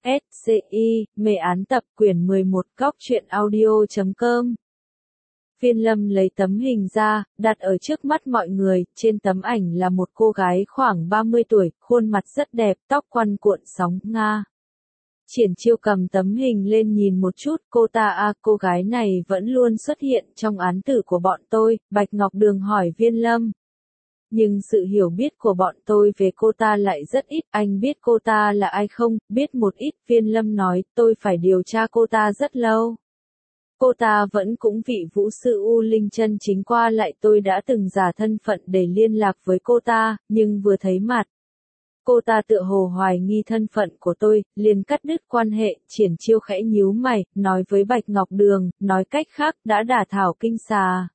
SCI, mê án tập quyển 11 góc truyện audio.com. Viên Lâm lấy tấm hình ra, đặt ở trước mắt mọi người, trên tấm ảnh là một cô gái khoảng 30 tuổi, khuôn mặt rất đẹp, tóc quăn cuộn sóng, Nga. Triển Chiêu cầm tấm hình lên nhìn một chút, cô gái này vẫn luôn xuất hiện trong án tử của bọn tôi, Bạch Ngọc Đường hỏi Viên Lâm. Nhưng sự hiểu biết của bọn tôi về cô ta lại rất ít, anh biết cô ta là ai không? Biết một ít, Viên Lâm nói, tôi phải điều tra cô ta rất lâu. Cô ta vẫn cũng vị vũ sư U Linh chân chính qua lại, tôi đã từng giả thân phận để liên lạc với cô ta, nhưng vừa thấy mặt. Cô ta tựa hồ hoài nghi thân phận của tôi, liền cắt đứt quan hệ. Triển Chiêu khẽ nhíu mày, nói với Bạch Ngọc Đường, nói cách khác, đã đả thảo kinh xà.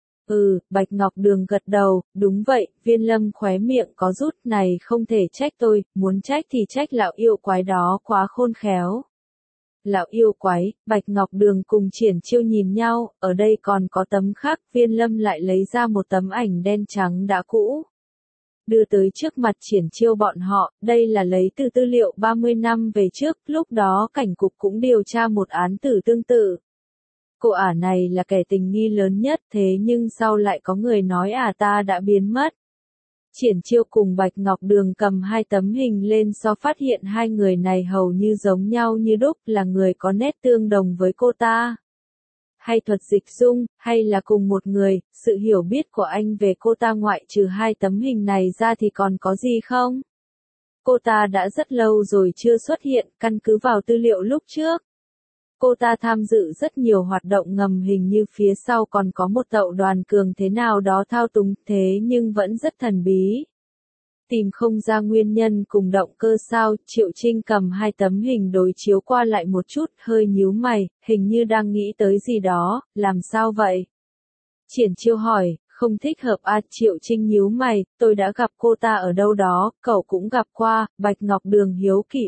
Bạch Ngọc Đường gật đầu, đúng vậy. Viên Lâm khóe miệng có rút, này không thể trách tôi, muốn trách thì trách lão yêu quái đó quá khôn khéo. Lão yêu quái, Bạch Ngọc Đường cùng Triển Chiêu nhìn nhau, ở đây còn có tấm khác. Viên Lâm lại lấy ra một tấm ảnh đen trắng đã cũ, đưa tới trước mặt Triển Chiêu bọn họ. Đây là lấy từ tư liệu 30 năm về trước, lúc đó cảnh cục cũng điều tra một án tử tương tự. Cô ả này là kẻ tình nghi lớn nhất, thế nhưng sau lại có người nói ta đã biến mất. Triển Chiêu cùng Bạch Ngọc Đường cầm hai tấm hình lên so, phát hiện hai người này hầu như giống nhau như đúc, là người có nét tương đồng với cô ta. Hay thuật dịch dung, hay là cùng một người. Sự hiểu biết của anh về cô ta ngoại trừ hai tấm hình này ra thì còn có gì không? Cô ta đã rất lâu rồi chưa xuất hiện, căn cứ vào tư liệu lúc trước. Cô ta tham dự rất nhiều hoạt động ngầm, hình như phía sau còn có một tập đoàn cường thế nào đó thao túng, thế nhưng vẫn rất thần bí. Tìm không ra nguyên nhân cùng động cơ sao? Triệu Trinh cầm hai tấm hình đối chiếu qua lại một chút, hơi nhíu mày, hình như đang nghĩ tới gì đó. Làm sao vậy? Triển Chiêu hỏi. Không thích hợp Triệu Trinh nhíu mày, tôi đã gặp cô ta ở đâu đó, cậu cũng gặp qua. Bạch Ngọc Đường hiếu kỳ.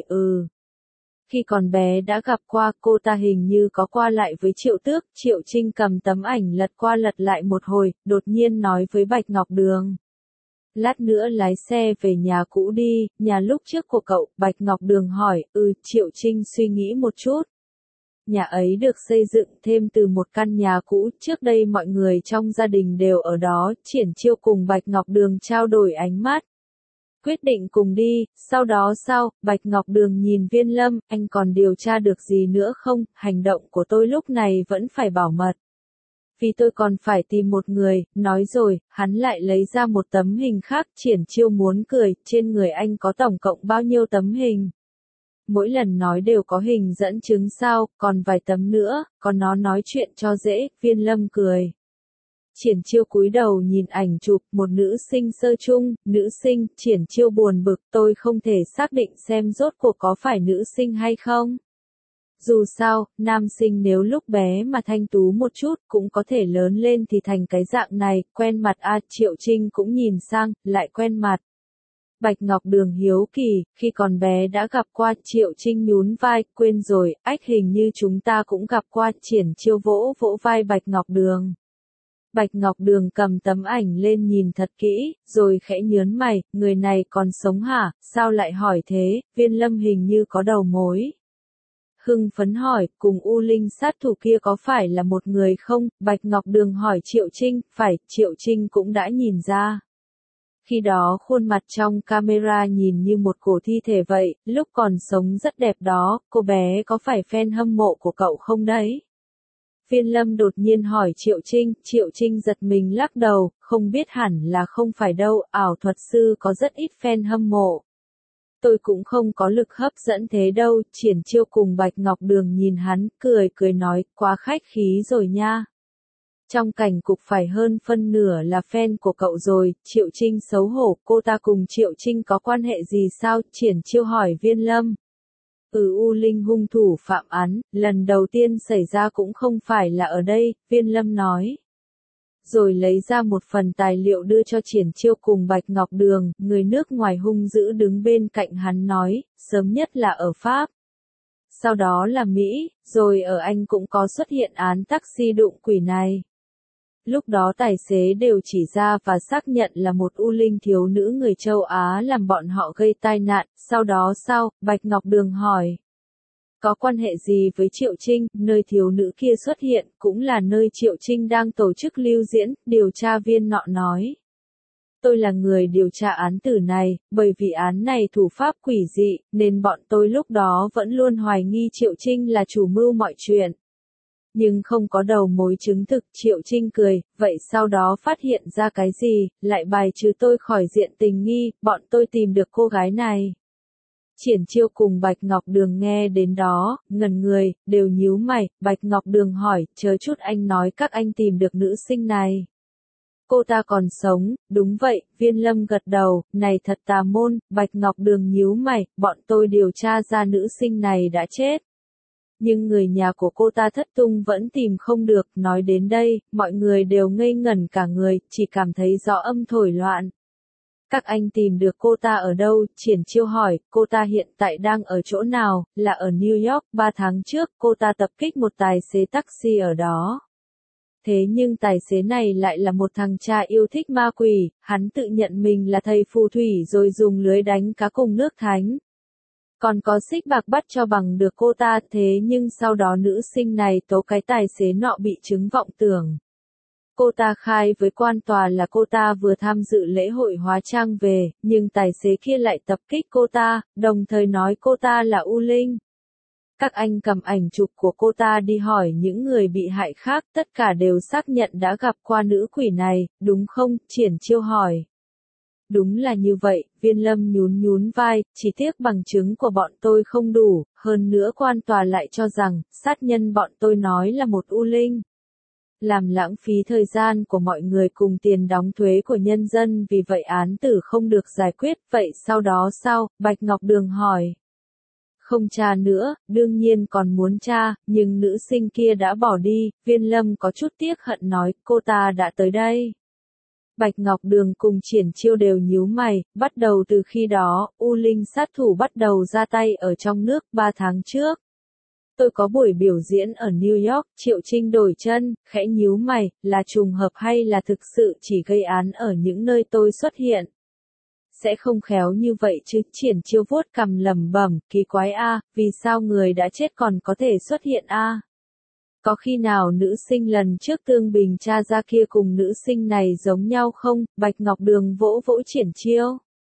Khi còn bé đã gặp qua, cô ta hình như có qua lại với Triệu Tước. Triệu Trinh cầm tấm ảnh lật qua lật lại một hồi, đột nhiên nói với Bạch Ngọc Đường. Lát nữa lái xe về nhà cũ đi, nhà lúc trước của cậu. Bạch Ngọc Đường hỏi. Triệu Trinh suy nghĩ một chút. Nhà ấy được xây dựng thêm từ một căn nhà cũ, trước đây mọi người trong gia đình đều ở đó. Triển Chiêu cùng Bạch Ngọc Đường trao đổi ánh mắt. Quyết định cùng đi. Sau đó sao? Bạch Ngọc Đường nhìn Viên Lâm, anh còn điều tra được gì nữa không? Hành động của tôi lúc này vẫn phải bảo mật. Vì tôi còn phải tìm một người. Nói rồi, hắn lại lấy ra một tấm hình khác. Triển Chiêu muốn cười, trên người anh có tổng cộng bao nhiêu tấm hình? Mỗi lần nói đều có hình dẫn chứng sao? Còn vài tấm nữa, còn nó nói chuyện cho dễ. Viên Lâm cười. Triển Chiêu cúi đầu nhìn ảnh chụp, một nữ sinh sơ trung, nữ sinh. Triển Chiêu buồn bực, tôi không thể xác định xem rốt cuộc có phải nữ sinh hay không. Dù sao, nam sinh nếu lúc bé mà thanh tú một chút, cũng có thể lớn lên thì thành cái dạng này. Quen mặt Triệu Trinh cũng nhìn sang, lại quen mặt. Bạch Ngọc Đường hiếu kỳ, khi còn bé đã gặp qua. Triệu Trinh nhún vai, quên rồi, hình như chúng ta cũng gặp qua. Triển Chiêu vỗ vỗ vai Bạch Ngọc Đường. Bạch Ngọc Đường cầm tấm ảnh lên nhìn thật kỹ, rồi khẽ nhớn mày, người này còn sống hả? Sao lại hỏi thế? Viên Lâm hình như có đầu mối. Hưng phấn hỏi, cùng U Linh sát thủ kia có phải là một người không? Bạch Ngọc Đường hỏi Triệu Trinh. Phải. Triệu Trinh cũng đã nhìn ra. Khi đó khuôn mặt trong camera nhìn như một cổ thi thể vậy, lúc còn sống rất đẹp đó. Cô bé có phải fan hâm mộ của cậu không đấy? Viên Lâm đột nhiên hỏi Triệu Trinh. Triệu Trinh giật mình lắc đầu, không biết, hẳn là không phải đâu, ảo thuật sư có rất ít fan hâm mộ. Tôi cũng không có lực hấp dẫn thế đâu. Triển Chiêu cùng Bạch Ngọc Đường nhìn hắn, cười nói, quá khách khí rồi nha. Trong cảnh cục phải hơn phân nửa là fan của cậu rồi. Triệu Trinh xấu hổ, cô ta cùng Triệu Trinh có quan hệ gì sao? Triển Chiêu hỏi Viên Lâm. U Linh hung thủ phạm án, lần đầu tiên xảy ra cũng không phải là ở đây, Viên Lâm nói. Rồi lấy ra một phần tài liệu đưa cho Triển Chiêu cùng Bạch Ngọc Đường, người nước ngoài hung dữ đứng bên cạnh hắn nói, sớm nhất là ở Pháp. Sau đó là Mỹ, rồi ở Anh cũng có xuất hiện án taxi đụng quỷ này. Lúc đó tài xế đều chỉ ra và xác nhận là một U Linh thiếu nữ người châu Á làm bọn họ gây tai nạn. Sau đó sao? Bạch Ngọc Đường hỏi. Có quan hệ gì với Triệu Trinh, nơi thiếu nữ kia xuất hiện, cũng là nơi Triệu Trinh đang tổ chức lưu diễn, điều tra viên nọ nói. Tôi là người điều tra án tử này, bởi vì án này thủ pháp quỷ dị, nên bọn tôi lúc đó vẫn luôn hoài nghi Triệu Trinh là chủ mưu mọi chuyện. Nhưng không có đầu mối chứng thực, Triệu Trinh cười, vậy sau đó phát hiện ra cái gì, lại bài trừ tôi khỏi diện tình nghi, bọn tôi tìm được cô gái này. Triển Chiêu cùng Bạch Ngọc Đường nghe đến đó, ngẩn người, đều nhíu mày, Bạch Ngọc Đường hỏi, chờ chút anh nói các anh tìm được nữ sinh này. Cô ta còn sống, đúng vậy, Viên Lâm gật đầu, này thật tà môn, Bạch Ngọc Đường nhíu mày, bọn tôi điều tra ra nữ sinh này đã chết. Nhưng người nhà của cô ta thất tung vẫn tìm không được, nói đến đây, mọi người đều ngây ngẩn cả người, chỉ cảm thấy gió âm thổi loạn. Các anh tìm được cô ta ở đâu? Triển Chiêu hỏi, cô ta hiện tại đang ở chỗ nào? Là ở New York, 3 tháng trước, cô ta tập kích một tài xế taxi ở đó. Thế nhưng tài xế này lại là một thằng cha yêu thích ma quỷ, hắn tự nhận mình là thầy phù thủy rồi dùng lưới đánh cá cùng nước thánh. Còn có xích bạc bắt cho bằng được cô ta, thế nhưng sau đó nữ sinh này tố cái tài xế nọ bị chứng vọng tưởng. Cô ta khai với quan tòa là cô ta vừa tham dự lễ hội hóa trang về, nhưng tài xế kia lại tập kích cô ta, đồng thời nói cô ta là U Linh. Các anh cầm ảnh chụp của cô ta đi hỏi những người bị hại khác, tất cả đều xác nhận đã gặp qua nữ quỷ này, đúng không? Triển Chiêu hỏi. Đúng là như vậy, Viên Lâm nhún nhún vai, chỉ tiếc bằng chứng của bọn tôi không đủ, hơn nữa quan tòa lại cho rằng, sát nhân bọn tôi nói là một U Linh. Làm lãng phí thời gian của mọi người cùng tiền đóng thuế của nhân dân, vì vậy án tử không được giải quyết, vậy sau đó sao? Bạch Ngọc Đường hỏi. Không tra nữa, đương nhiên còn muốn tra, nhưng nữ sinh kia đã bỏ đi, Viên Lâm có chút tiếc hận nói, cô ta đã tới đây. Bạch Ngọc Đường cùng Triển Chiêu đều nhíu mày, bắt đầu từ khi đó, U Linh sát thủ bắt đầu ra tay ở trong nước 3 tháng trước. Tôi có buổi biểu diễn ở New York, Triệu Trinh đổi chân, khẽ nhíu mày, là trùng hợp hay là thực sự chỉ gây án ở những nơi tôi xuất hiện. Sẽ không khéo như vậy chứ, Triển Chiêu vuốt cằm lẩm bẩm, kỳ quái a, vì sao người đã chết còn có thể xuất hiện a? Có khi nào nữ sinh lần trước Tương Bình tra ra kia cùng nữ sinh này giống nhau không? Bạch Ngọc Đường vỗ vỗ Triển Chiêu.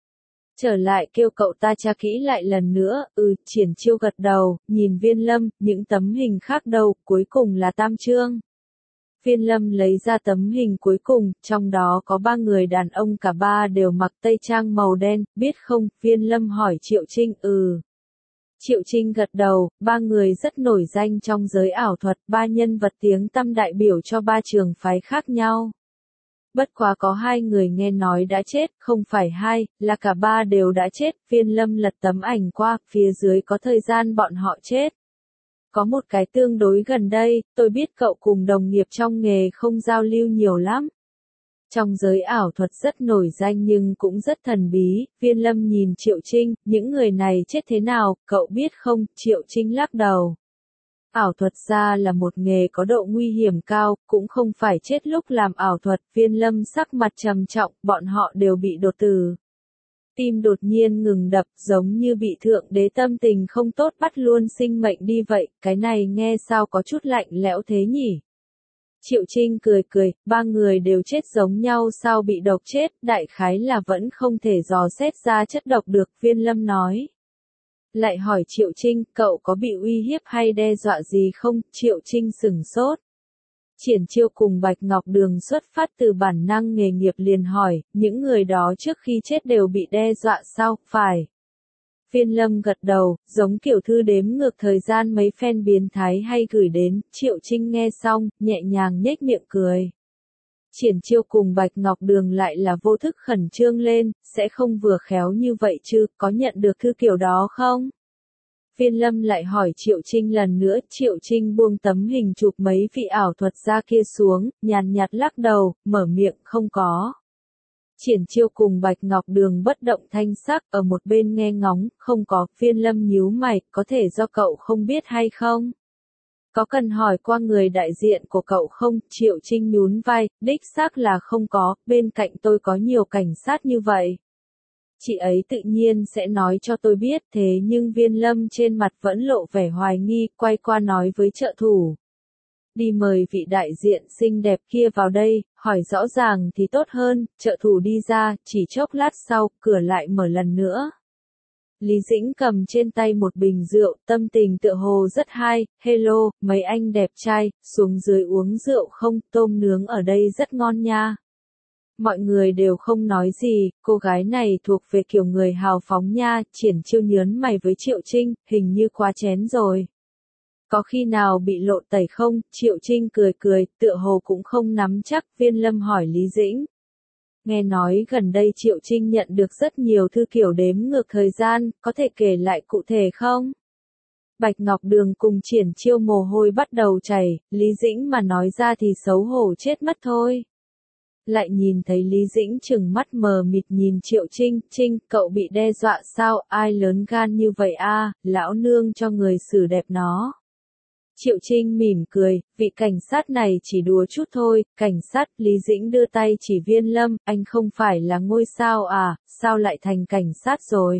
Trở lại kêu cậu ta tra kỹ lại lần nữa, Triển Chiêu gật đầu, nhìn Viên Lâm, những tấm hình khác đâu, cuối cùng là tam trương. Viên Lâm lấy ra tấm hình cuối cùng, trong đó có 3 người đàn ông cả ba đều mặc tây trang màu đen, biết không? Viên Lâm hỏi Triệu Trinh, Triệu Trinh gật đầu, 3 người rất nổi danh trong giới ảo thuật, 3 nhân vật tiếng tăm đại biểu cho 3 trường phái khác nhau. Bất quá có 2 người nghe nói đã chết, không phải 2, là cả 3 đều đã chết, Viên Lâm lật tấm ảnh qua, phía dưới có thời gian bọn họ chết. Có một cái tương đối gần đây, tôi biết cậu cùng đồng nghiệp trong nghề không giao lưu nhiều lắm. Trong giới ảo thuật rất nổi danh nhưng cũng rất thần bí, Viên Lâm nhìn Triệu Trinh, những người này chết thế nào, cậu biết không? Triệu Trinh lắc đầu. Ảo thuật gia là một nghề có độ nguy hiểm cao, cũng không phải chết lúc làm ảo thuật, Viên Lâm sắc mặt trầm trọng, bọn họ đều bị đột tử. Tim đột nhiên ngừng đập, giống như bị thượng đế tâm tình không tốt bắt luôn sinh mệnh đi vậy, cái này nghe sao có chút lạnh lẽo thế nhỉ? Triệu Trinh cười cười, 3 người đều chết giống nhau sao bị độc chết, đại khái là vẫn không thể dò xét ra chất độc được, Viên Lâm nói. Lại hỏi Triệu Trinh, cậu có bị uy hiếp hay đe dọa gì không? Triệu Trinh sửng sốt. Triển Chiêu cùng Bạch Ngọc Đường xuất phát từ bản năng nghề nghiệp liền hỏi, những người đó trước khi chết đều bị đe dọa sao? Phải. Viên Lâm gật đầu, giống kiểu thư đếm ngược thời gian mấy fan biến thái hay gửi đến, Triệu Trinh nghe xong, nhẹ nhàng nhếch miệng cười. Triển Chiêu cùng Bạch Ngọc Đường lại là vô thức khẩn trương lên, sẽ không vừa khéo như vậy chứ, có nhận được thư kiểu đó không? Viên Lâm lại hỏi Triệu Trinh lần nữa, Triệu Trinh buông tấm hình chụp mấy vị ảo thuật gia kia xuống, nhàn nhạt lắc đầu, mở miệng không có. Triển Chiêu cùng Bạch Ngọc Đường bất động thanh sắc, ở một bên nghe ngóng, không có, Viên Lâm nhíu mày, có thể do cậu không biết hay không? Có cần hỏi qua người đại diện của cậu không? Triệu Trinh nhún vai, đích xác là không có, bên cạnh tôi có nhiều cảnh sát như vậy. Chị ấy tự nhiên sẽ nói cho tôi biết, thế nhưng Viên Lâm trên mặt vẫn lộ vẻ hoài nghi, quay qua nói với trợ thủ. Đi mời vị đại diện xinh đẹp kia vào đây, hỏi rõ ràng thì tốt hơn, trợ thủ đi ra, chỉ chốc lát sau, cửa lại mở lần nữa. Lý Dĩnh cầm trên tay một bình rượu, tâm tình tựa hồ rất hay, hello, mấy anh đẹp trai, xuống dưới uống rượu không, tôm nướng ở đây rất ngon nha. Mọi người đều không nói gì, cô gái này thuộc về kiểu người hào phóng nha, Triển Chiêu nhớn mày với Triệu Trinh, hình như quá chén rồi. Có khi nào bị lộ tẩy không? Triệu Trinh cười cười, tựa hồ cũng không nắm chắc, Viên Lâm hỏi Lý Dĩnh. Nghe nói gần đây Triệu Trinh nhận được rất nhiều thư kiểu đếm ngược thời gian, có thể kể lại cụ thể không? Bạch Ngọc Đường cùng Triển Chiêu mồ hôi bắt đầu chảy, Lý Dĩnh mà nói ra thì xấu hổ chết mất thôi. Lại nhìn thấy Lý Dĩnh trừng mắt mờ mịt nhìn Triệu Trinh, Trinh, cậu bị đe dọa sao, ai lớn gan như vậy a, lão nương cho người xử đẹp nó. Triệu Trinh mỉm cười, vị cảnh sát này chỉ đùa chút thôi, cảnh sát, Lý Dĩnh đưa tay chỉ Viên Lâm, anh không phải là ngôi sao à, sao lại thành cảnh sát rồi.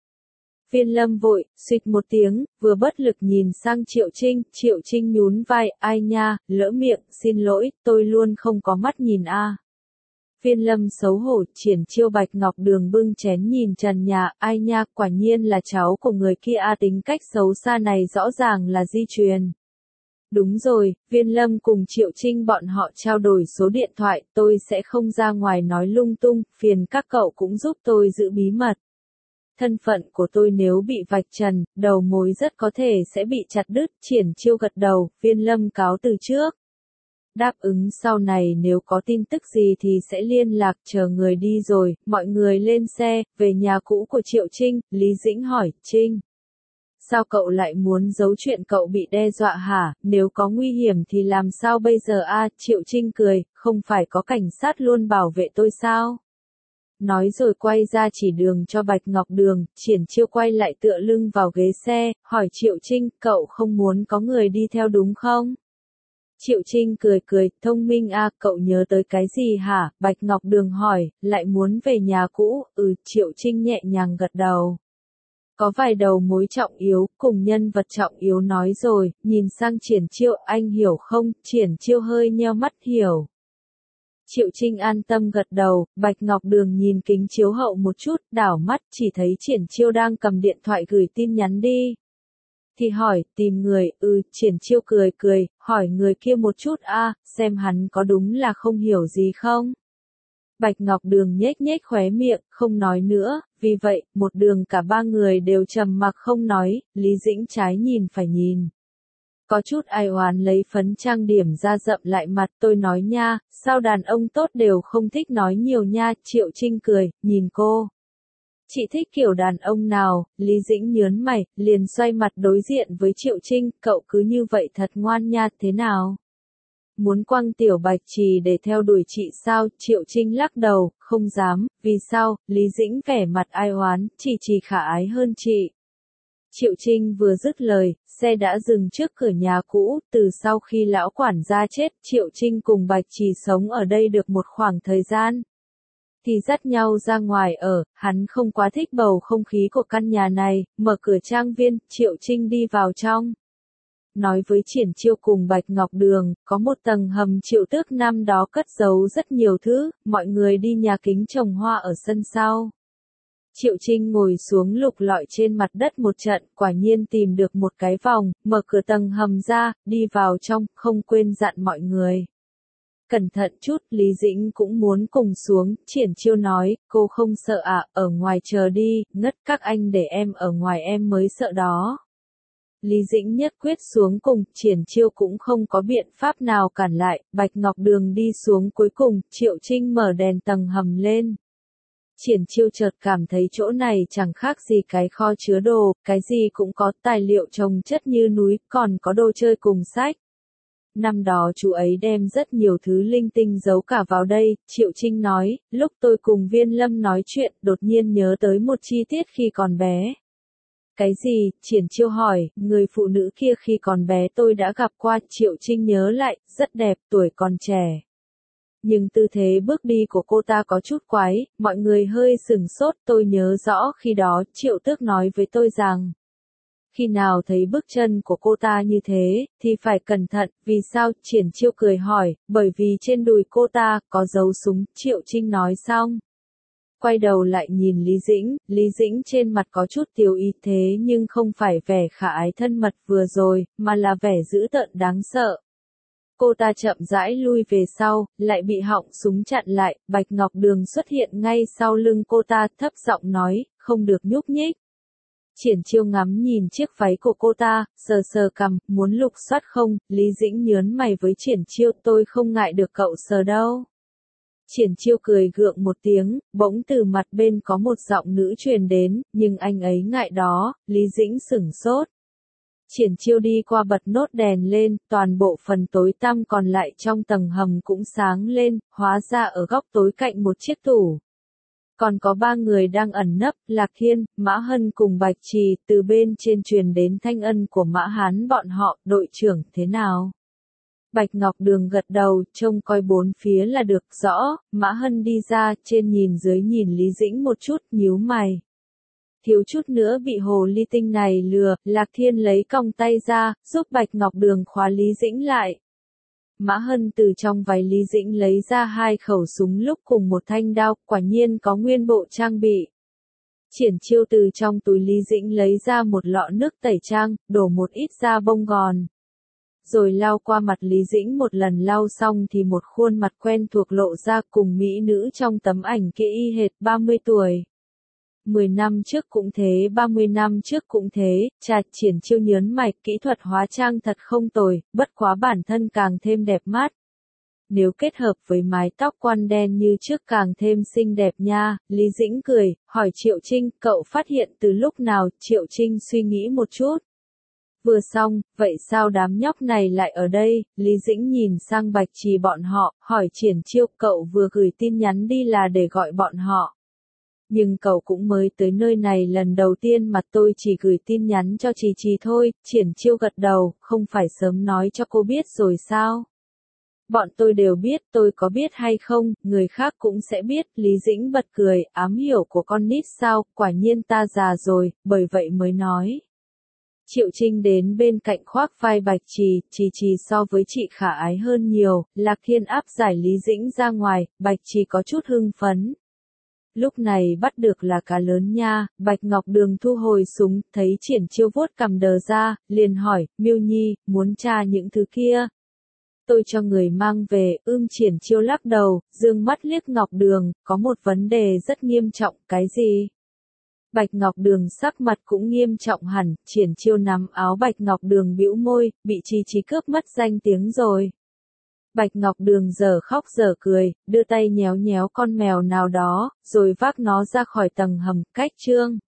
Viên Lâm vội, xịt một tiếng, vừa bất lực nhìn sang Triệu Trinh nhún vai, ai nha, lỡ miệng, xin lỗi, tôi luôn không có mắt nhìn a. Viên Lâm xấu hổ, Triển Chiêu Bạch Ngọc Đường bưng chén nhìn trần nhà, ai nha, quả nhiên là cháu của người kia a, tính cách xấu xa này rõ ràng là di truyền. Đúng rồi, Viên Lâm cùng Triệu Trinh bọn họ trao đổi số điện thoại, tôi sẽ không ra ngoài nói lung tung, phiền các cậu cũng giúp tôi giữ bí mật. Thân phận của tôi nếu bị vạch trần, đầu mối rất có thể sẽ bị chặt đứt, Triển Chiêu gật đầu, Viên Lâm cáo từ trước. Đáp ứng sau này nếu có tin tức gì thì sẽ liên lạc, chờ người đi rồi, mọi người lên xe, về nhà cũ của Triệu Trinh, Lý Dĩnh hỏi, Trinh. Sao cậu lại muốn giấu chuyện cậu bị đe dọa hả, nếu có nguy hiểm thì làm sao bây giờ a? Triệu Trinh cười, không phải có cảnh sát luôn bảo vệ tôi sao? Nói rồi quay ra chỉ đường cho Bạch Ngọc Đường, Triển Chiêu quay lại tựa lưng vào ghế xe, hỏi Triệu Trinh, cậu không muốn có người đi theo đúng không? Triệu Trinh cười cười, thông minh a, cậu nhớ tới cái gì hả? Bạch Ngọc Đường hỏi, lại muốn về nhà cũ, Triệu Trinh nhẹ nhàng gật đầu. Có vài đầu mối trọng yếu, cùng nhân vật trọng yếu nói rồi, nhìn sang Triển Chiêu, anh hiểu không? Triển Chiêu hơi nheo mắt hiểu. Triệu Trinh an tâm gật đầu, Bạch Ngọc Đường nhìn kính chiếu hậu một chút, đảo mắt, chỉ thấy Triển Chiêu đang cầm điện thoại gửi tin nhắn đi. Thì hỏi, tìm người, Triển Chiêu cười cười, hỏi người kia một chút a, xem hắn có đúng là không hiểu gì không? Bạch Ngọc Đường nhếch nhếch khóe miệng, không nói nữa, vì vậy, một đường cả ba người đều trầm mặc không nói, Lý Dĩnh trái nhìn phải nhìn. Có chút ai oán lấy phấn trang điểm ra rậm lại mặt, tôi nói nha, sao đàn ông tốt đều không thích nói nhiều nha, Triệu Trinh cười, nhìn cô. Chị thích kiểu đàn ông nào, Lý Dĩnh nhớn mày, liền xoay mặt đối diện với Triệu Trinh, cậu cứ như vậy thật ngoan nha, thế nào? Muốn quăng tiểu bạch trì để theo đuổi chị sao? Triệu Trinh lắc đầu, không dám, vì sao? Lý Dĩnh vẻ mặt ai oán, chỉ khả ái hơn chị. Triệu Trinh vừa dứt lời, xe đã dừng trước cửa nhà cũ, từ sau khi lão quản gia chết, Triệu Trinh cùng Bạch Trì sống ở đây được một khoảng thời gian. Thì dắt nhau ra ngoài ở, hắn không quá thích bầu không khí của căn nhà này, mở cửa trang viên, Triệu Trinh đi vào trong. Nói với Triển Chiêu cùng Bạch Ngọc Đường, có một tầng hầm Triệu Tước năm đó cất giấu rất nhiều thứ, mọi người đi nhà kính trồng hoa ở sân sau. Triệu Trinh ngồi xuống lục lọi trên mặt đất một trận, quả nhiên tìm được một cái vòng, mở cửa tầng hầm ra, đi vào trong, không quên dặn mọi người. Cẩn thận chút, Lý Dĩnh cũng muốn cùng xuống, Triển Chiêu nói, cô không sợ à, ở ngoài chờ đi, ngất các anh để em ở ngoài em mới sợ đó. Lý Dĩnh nhất quyết xuống cùng, Triển Chiêu cũng không có biện pháp nào cản lại, Bạch Ngọc Đường đi xuống cuối cùng, Triệu Trinh mở đèn tầng hầm lên. Triển Chiêu chợt cảm thấy chỗ này chẳng khác gì cái kho chứa đồ, cái gì cũng có, tài liệu chồng chất như núi, còn có đồ chơi cùng sách. Năm đó chú ấy đem rất nhiều thứ linh tinh giấu cả vào đây, Triệu Trinh nói, lúc tôi cùng Viên Lâm nói chuyện, đột nhiên nhớ tới một chi tiết khi còn bé. Cái gì? Triển Chiêu hỏi, người phụ nữ kia khi còn bé tôi đã gặp qua, Triệu Trinh nhớ lại, rất đẹp, tuổi còn trẻ. Nhưng tư thế bước đi của cô ta có chút quái, mọi người hơi sừng sốt. Tôi nhớ rõ khi đó Triệu Tước nói với tôi rằng, khi nào thấy bước chân của cô ta như thế, thì phải cẩn thận. Vì sao? Triển Chiêu cười hỏi, bởi vì trên đùi cô ta có dấu súng. Triệu Trinh nói xong, quay đầu lại nhìn Lý Dĩnh trên mặt có chút tiều ý, thế nhưng không phải vẻ khả ái thân mật vừa rồi, mà là vẻ dữ tợn đáng sợ. Cô ta chậm rãi lui về sau, lại bị họng súng chặn lại. Bạch Ngọc Đường xuất hiện ngay sau lưng cô ta, thấp giọng nói, không được nhúc nhích. Triển Chiêu ngắm nhìn chiếc váy của cô ta, sờ sờ cằm, muốn lục soát không? Lý Dĩnh nhớn mày với Triển Chiêu, tôi không ngại được cậu sờ đâu. Triển Chiêu cười gượng một tiếng, bỗng từ mặt bên có một giọng nữ truyền đến, nhưng anh ấy ngại đó. Lý Dĩnh sửng sốt. Triển Chiêu đi qua bật nốt đèn lên, toàn bộ phần tối tăm còn lại trong tầng hầm cũng sáng lên, hóa ra ở góc tối cạnh một chiếc tủ. Còn có 3 người đang ẩn nấp, Lạc Thiên, Mã Hân cùng Bạch Trì. Từ bên trên truyền đến thanh âm của Mã Hán bọn họ, đội trưởng, thế nào? Bạch Ngọc Đường gật đầu, trông coi bốn phía là được rõ. Mã Hân đi ra, trên nhìn dưới nhìn Lý Dĩnh một chút, nhíu mày. Thiếu chút nữa bị hồ ly tinh này lừa. Lạc Thiên lấy còng tay ra, giúp Bạch Ngọc Đường khóa Lý Dĩnh lại. Mã Hân từ trong váy Lý Dĩnh lấy ra 2 khẩu súng lúc cùng một thanh đao, quả nhiên có nguyên bộ trang bị. Triển Chiêu từ trong túi Lý Dĩnh lấy ra một lọ nước tẩy trang, đổ một ít ra bông gòn. Rồi lau qua mặt Lý Dĩnh một lần, lau xong thì một khuôn mặt quen thuộc lộ ra, cùng mỹ nữ trong tấm ảnh kia y hệt. 30 tuổi. 10 năm trước cũng thế, 30 năm trước cũng thế. Triển Chiêu nhớn mày, kỹ thuật hóa trang thật không tồi, bất quá bản thân càng thêm đẹp mắt. Nếu kết hợp với mái tóc quăn đen như trước càng thêm xinh đẹp nha. Lý Dĩnh cười, hỏi Triệu Trinh, cậu phát hiện từ lúc nào? Triệu Trinh suy nghĩ một chút. Vừa xong, vậy sao đám nhóc này lại ở đây? Lý Dĩnh nhìn sang Bạch Trì bọn họ, hỏi Triển Chiêu, cậu vừa gửi tin nhắn đi là để gọi bọn họ. Nhưng cậu cũng mới tới nơi này lần đầu tiên mà, tôi chỉ gửi tin nhắn cho Trì thôi. Triển Chiêu gật đầu, không phải sớm nói cho cô biết rồi sao? Bọn tôi đều biết, tôi có biết hay không, người khác cũng sẽ biết. Lý Dĩnh bật cười, ám hiểu của con nít sao, quả nhiên ta già rồi, bởi vậy mới nói. Triệu Trinh đến bên cạnh khoác vai Bạch Trì, Trì so với chị khả ái hơn nhiều. Lạc Thiên áp giải Lý Dĩnh ra ngoài, Bạch Trì có chút hưng phấn. Lúc này bắt được là cá lớn nha. Bạch Ngọc Đường thu hồi súng, thấy Triển Chiêu vuốt cằm đờ ra, liền hỏi, Miêu Nhi, muốn tra những thứ kia? Tôi cho người mang về. Triển Chiêu lắc đầu, dương mắt liếc Ngọc Đường, có một vấn đề rất nghiêm trọng. Cái gì? Bạch Ngọc Đường sắc mặt cũng nghiêm trọng hẳn. Triển Chiêu nắm áo Bạch Ngọc Đường bĩu môi, bị Trì cướp mất danh tiếng rồi. Bạch Ngọc Đường giờ khóc giờ cười, đưa tay nhéo nhéo con mèo nào đó, rồi vác nó ra khỏi tầng hầm. Cách chương